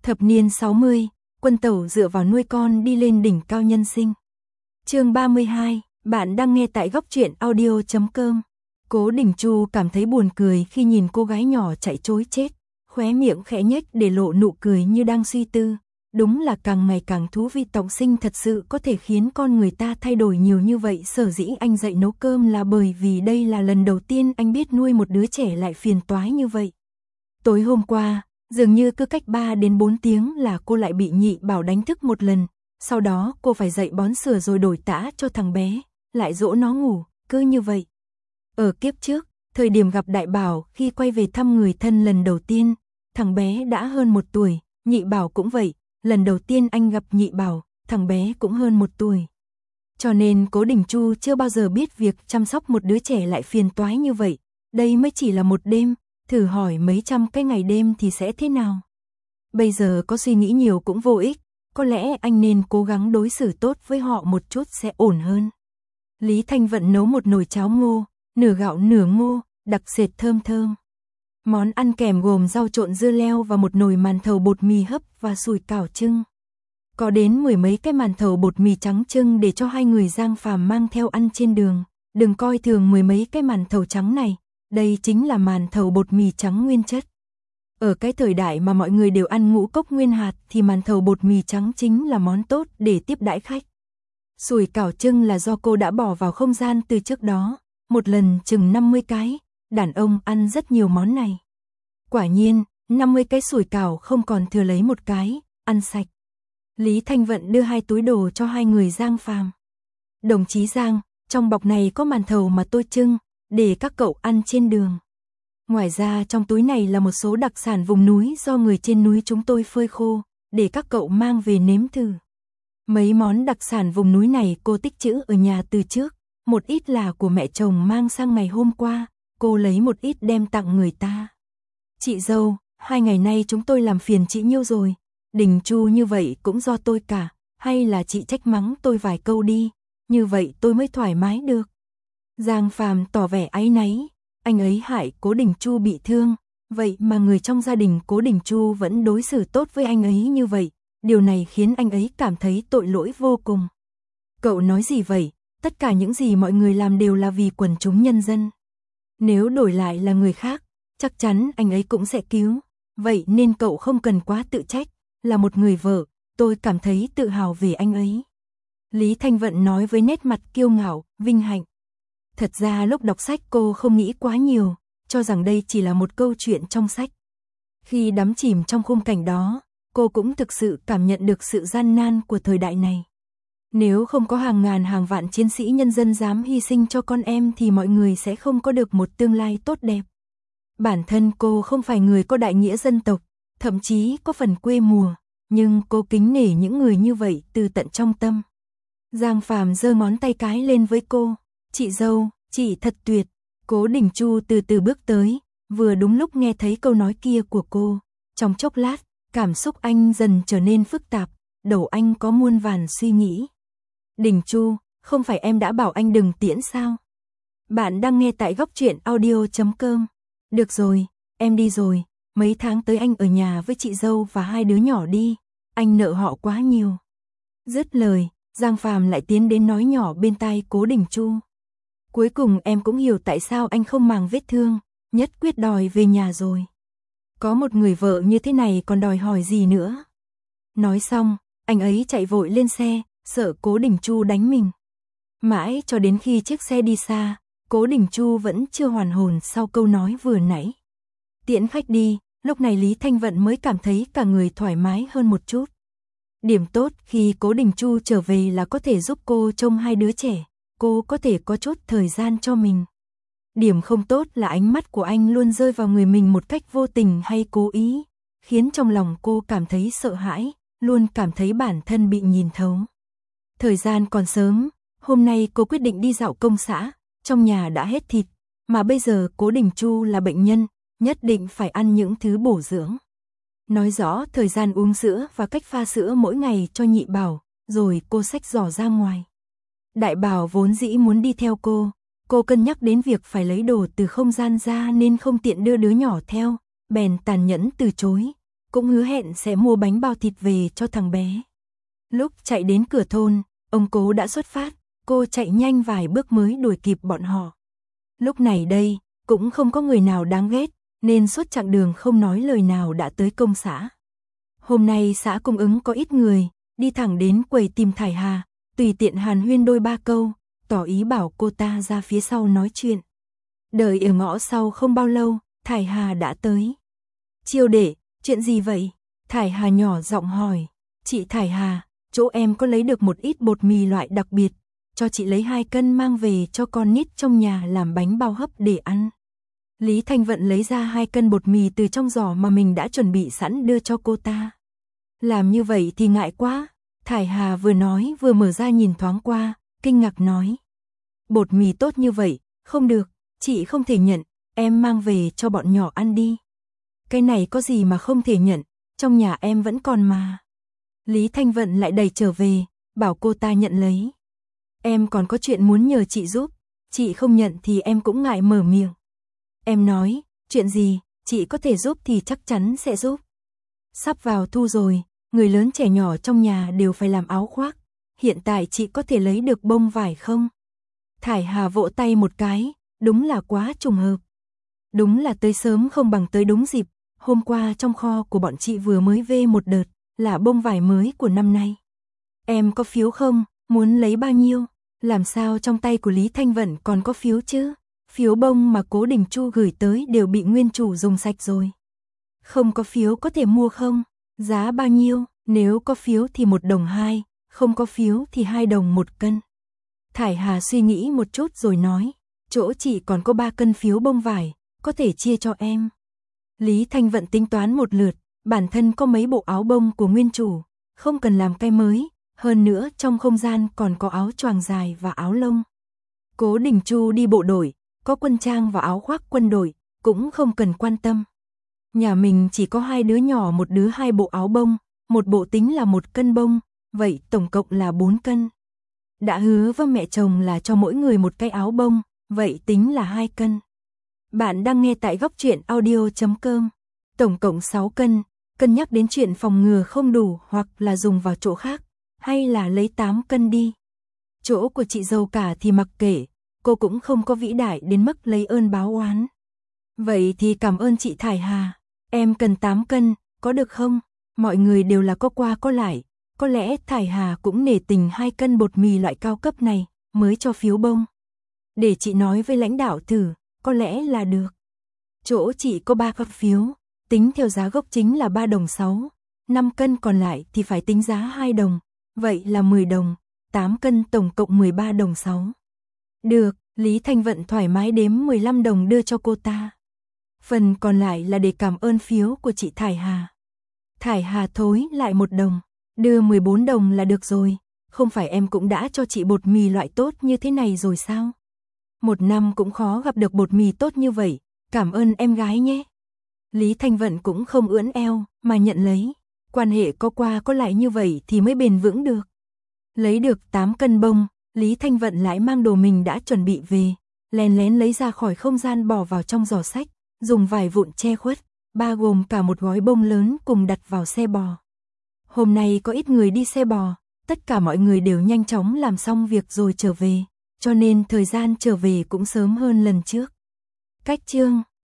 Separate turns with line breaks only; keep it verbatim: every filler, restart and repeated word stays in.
Thập niên sáu mươi, Quân Tẩu dựa vào nuôi con đi lên đỉnh cao nhân sinh. Chương ba mươi hai, bạn đang nghe tại góc truyện audio chấm com. Cố Đình Chu cảm thấy buồn cười khi nhìn cô gái nhỏ chạy trối chết, khóe miệng khẽ nhếch để lộ nụ cười như đang suy tư. Đúng là càng ngày càng thú vị, trọng sinh thật sự có thể khiến con người ta thay đổi nhiều như vậy. Sở dĩ anh dạy nấu cơm là bởi vì đây là lần đầu tiên anh biết nuôi một đứa trẻ lại phiền toái như vậy. Tối hôm qua, dường như cứ cách ba đến bốn tiếng là cô lại bị Nhị Bảo đánh thức một lần, sau đó cô phải dậy bón sữa rồi đổi tã cho thằng bé, lại dỗ nó ngủ, cứ như vậy. Ở kiếp trước, thời điểm gặp Đại Bảo khi quay về thăm người thân lần đầu tiên, thằng bé đã hơn một tuổi, Nhị Bảo cũng vậy, lần đầu tiên anh gặp Nhị Bảo, thằng bé cũng hơn một tuổi. Cho nên Cố Đình Chu chưa bao giờ biết việc chăm sóc một đứa trẻ lại phiền toái như vậy, đây mới chỉ là một đêm. Thử hỏi mấy trăm cái ngày đêm thì sẽ thế nào? Bây giờ có suy nghĩ nhiều cũng vô ích, có lẽ anh nên cố gắng đối xử tốt với họ một chút sẽ ổn hơn. Lý Thanh Vận nấu một nồi cháo ngô, nửa gạo nửa ngô, đặc sệt thơm thơm. Món ăn kèm gồm rau trộn dưa leo và một nồi màn thầu bột mì hấp và sủi cảo trưng. Có đến mười mấy cái màn thầu bột mì trắng trưng để cho hai người Giang Phàm mang theo ăn trên đường. Đừng coi thường mười mấy cái màn thầu trắng này. Đây chính là màn thầu bột mì trắng nguyên chất. Ở cái thời đại mà mọi người đều ăn ngũ cốc nguyên hạt thì màn thầu bột mì trắng chính là món tốt để tiếp đãi khách. Sủi cảo trưng là do cô đã bỏ vào không gian từ trước đó, một lần chừng năm mươi cái, đàn ông ăn rất nhiều món này. Quả nhiên, năm mươi cái sủi cảo không còn thừa lấy một cái, ăn sạch. Lý Thanh Vận đưa hai túi đồ cho hai người Giang Phàm. Đồng chí Giang, trong bọc này có màn thầu mà tôi trưng, để các cậu ăn trên đường. Ngoài ra trong túi này là một số đặc sản vùng núi do người trên núi chúng tôi phơi khô, để các cậu mang về nếm thử. Mấy món đặc sản vùng núi này cô tích trữ ở nhà từ trước, một ít là của mẹ chồng mang sang ngày hôm qua, cô lấy một ít đem tặng người ta. Chị dâu, hai ngày nay chúng tôi làm phiền chị nhiêu rồi, Đình Chu như vậy cũng do tôi cả, hay là chị trách mắng tôi vài câu đi, như vậy tôi mới thoải mái được. Giang Phàm tỏ vẻ áy náy, anh ấy hại Cố Đình Chu bị thương, vậy mà người trong gia đình Cố Đình Chu vẫn đối xử tốt với anh ấy như vậy, điều này khiến anh ấy cảm thấy tội lỗi vô cùng. Cậu nói gì vậy, tất cả những gì mọi người làm đều là vì quần chúng nhân dân. Nếu đổi lại là người khác, chắc chắn anh ấy cũng sẽ cứu, vậy nên cậu không cần quá tự trách, là một người vợ, tôi cảm thấy tự hào về anh ấy. Lý Thanh Vận nói với nét mặt kiêu ngạo, vinh hạnh. Thật ra lúc đọc sách cô không nghĩ quá nhiều, cho rằng đây chỉ là một câu chuyện trong sách. Khi đắm chìm trong khung cảnh đó, cô cũng thực sự cảm nhận được sự gian nan của thời đại này. Nếu không có hàng ngàn hàng vạn chiến sĩ nhân dân dám hy sinh cho con em thì mọi người sẽ không có được một tương lai tốt đẹp. Bản thân cô không phải người có đại nghĩa dân tộc, thậm chí có phần quê mùa, nhưng cô kính nể những người như vậy từ tận trong tâm. Giang Phàm giơ ngón tay cái lên với cô. Chị dâu, chị thật tuyệt. Cố Đình Chu từ từ bước tới, vừa đúng lúc nghe thấy câu nói kia của cô. Trong chốc lát, cảm xúc anh dần trở nên phức tạp, đầu anh có muôn vàn suy nghĩ. Đình Chu, không phải em đã bảo anh đừng tiễn sao? Bạn đang nghe tại góc truyện audio chấm com. Được rồi, em đi rồi, mấy tháng tới anh ở nhà với chị dâu và hai đứa nhỏ đi, anh nợ họ quá nhiều. Dứt lời, Giang Phàm lại tiến đến nói nhỏ bên tai Cố Đình Chu. Cuối cùng em cũng hiểu tại sao anh không màng vết thương, nhất quyết đòi về nhà rồi. Có một người vợ như thế này còn đòi hỏi gì nữa. Nói xong, anh ấy chạy vội lên xe, sợ Cố Đình Chu đánh mình. Mãi cho đến khi chiếc xe đi xa, Cố Đình Chu vẫn chưa hoàn hồn sau câu nói vừa nãy. Tiễn khách đi, lúc này Lý Thanh Vận mới cảm thấy cả người thoải mái hơn một chút. Điểm tốt khi Cố Đình Chu trở về là có thể giúp cô trông hai đứa trẻ, cô có thể có chút thời gian cho mình. Điểm không tốt là ánh mắt của anh luôn rơi vào người mình một cách vô tình hay cố ý, khiến trong lòng cô cảm thấy sợ hãi, luôn cảm thấy bản thân bị nhìn thấu. Thời gian còn sớm, hôm nay cô quyết định đi dạo công xã, trong nhà đã hết thịt, mà bây giờ Cố Đình Chu là bệnh nhân, nhất định phải ăn những thứ bổ dưỡng. Nói rõ thời gian uống sữa và cách pha sữa mỗi ngày cho Nhị Bảo, rồi cô xách giỏ ra ngoài. Đại Bảo vốn dĩ muốn đi theo cô, cô cân nhắc đến việc phải lấy đồ từ không gian ra nên không tiện đưa đứa nhỏ theo, bèn tàn nhẫn từ chối. cũng hứa hẹn sẽ mua bánh bao thịt về cho thằng bé. Lúc chạy đến cửa thôn, ông Cố đã xuất phát, cô chạy nhanh vài bước mới đuổi kịp bọn họ. Lúc này đây, cũng không có người nào đáng ghét, nên suốt chặng đường không nói lời nào đã tới công xã. Hôm nay xã cung ứng có ít người, đi thẳng đến quầy tìm Thải Hà, tùy tiện hàn huyên đôi ba câu, tỏ ý bảo cô ta ra phía sau nói chuyện. Đợi ở ngõ sau không bao lâu, Thải Hà đã tới. Chiêu đệ, chuyện gì vậy? Thải Hà nhỏ giọng hỏi. Chị Thải Hà, chỗ em có lấy được một ít bột mì loại đặc biệt, cho chị lấy hai cân mang về cho con nít trong nhà làm bánh bao hấp để ăn. Lý Thanh Vận lấy ra hai cân bột mì từ trong giỏ mà mình đã chuẩn bị sẵn đưa cho cô ta. Làm như vậy thì ngại quá. Thải Hà vừa nói vừa mở ra nhìn thoáng qua, kinh ngạc nói. Bột mì tốt như vậy, không được, chị không thể nhận, em mang về cho bọn nhỏ ăn đi. Cái này có gì mà không thể nhận, trong nhà em vẫn còn mà. Lý Thanh Vận lại đẩy trở về, bảo cô ta nhận lấy. Em còn có chuyện muốn nhờ chị giúp, chị không nhận thì em cũng ngại mở miệng. Em nói, chuyện gì, chị có thể giúp thì chắc chắn sẽ giúp. Sắp vào thu rồi, người lớn trẻ nhỏ trong nhà đều phải làm áo khoác. Hiện tại chị có thể lấy được bông vải không? Thải Hà vỗ tay một cái, đúng là quá trùng hợp. Đúng là tới sớm không bằng tới đúng dịp. Hôm qua trong kho của bọn chị vừa mới về một đợt, là bông vải mới của năm nay. Em có phiếu không? Muốn lấy bao nhiêu? Làm sao trong tay của Lý Thanh Vận còn có phiếu chứ? Phiếu bông mà Cố Đình Chu gửi tới đều bị nguyên chủ dùng sạch rồi. Không có phiếu có thể mua không? Giá bao nhiêu? Nếu có phiếu thì một đồng hai, không có phiếu thì hai đồng một cân. Thải Hà suy nghĩ một chút rồi nói, chỗ chị còn có ba cân phiếu bông vải, có thể chia cho em. Lý Thanh Vận tính toán một lượt, bản thân có mấy bộ áo bông của nguyên chủ, không cần làm cái mới, hơn nữa trong không gian còn có áo choàng dài và áo lông. Cố Đình Chu đi bộ đội, có quân trang và áo khoác quân đội, cũng không cần quan tâm. Nhà mình chỉ có hai đứa nhỏ, một đứa hai bộ áo bông, một bộ tính là một cân bông, vậy tổng cộng là bốn cân. Đã hứa với mẹ chồng là cho mỗi người một cái áo bông, vậy tính là hai cân. Bạn đang nghe tại góc truyện audio chấm com. Tổng cộng sáu cân, cân nhắc đến chuyện phòng ngừa không đủ hoặc là dùng vào chỗ khác, hay là lấy tám cân đi. Chỗ của chị dâu cả thì mặc kệ, cô cũng không có vĩ đại đến mức lấy ơn báo oán. Vậy thì cảm ơn chị Thải Hà, em cần tám cân, có được không? Mọi người đều là có qua có lại, có lẽ Thải Hà cũng nể tình hai cân bột mì loại cao cấp này, mới cho phiếu bông. Để chị nói với lãnh đạo thử, có lẽ là được. Chỗ chị có ba cấp phiếu, tính theo giá gốc chính là ba đồng sáu, năm cân còn lại thì phải tính giá hai đồng, vậy là mười đồng, tám cân tổng cộng mười ba đồng sáu. Được, Lý Thanh Vận thoải mái đếm mười lăm đồng đưa cho cô ta. Phần còn lại là để cảm ơn phiếu của chị Thải Hà. Thải Hà thối lại một đồng, đưa mười bốn đồng là được rồi, không phải em cũng đã cho chị bột mì loại tốt như thế này rồi sao? Một năm cũng khó gặp được bột mì tốt như vậy, cảm ơn em gái nhé. Lý Thanh Vận cũng không ưỡn eo, mà nhận lấy, quan hệ có qua có lại như vậy thì mới bền vững được. Lấy được tám cân bông, Lý Thanh Vận lại mang đồ mình đã chuẩn bị về, lén lén lấy ra khỏi không gian bỏ vào trong giỏ sách, dùng vải vụn che khuất, bao gồm cả một gói bông lớn cùng đặt vào xe bò. Hôm nay có ít người đi xe bò, tất cả mọi người đều nhanh chóng làm xong việc rồi trở về, cho nên thời gian trở về cũng sớm hơn lần trước. Cách chương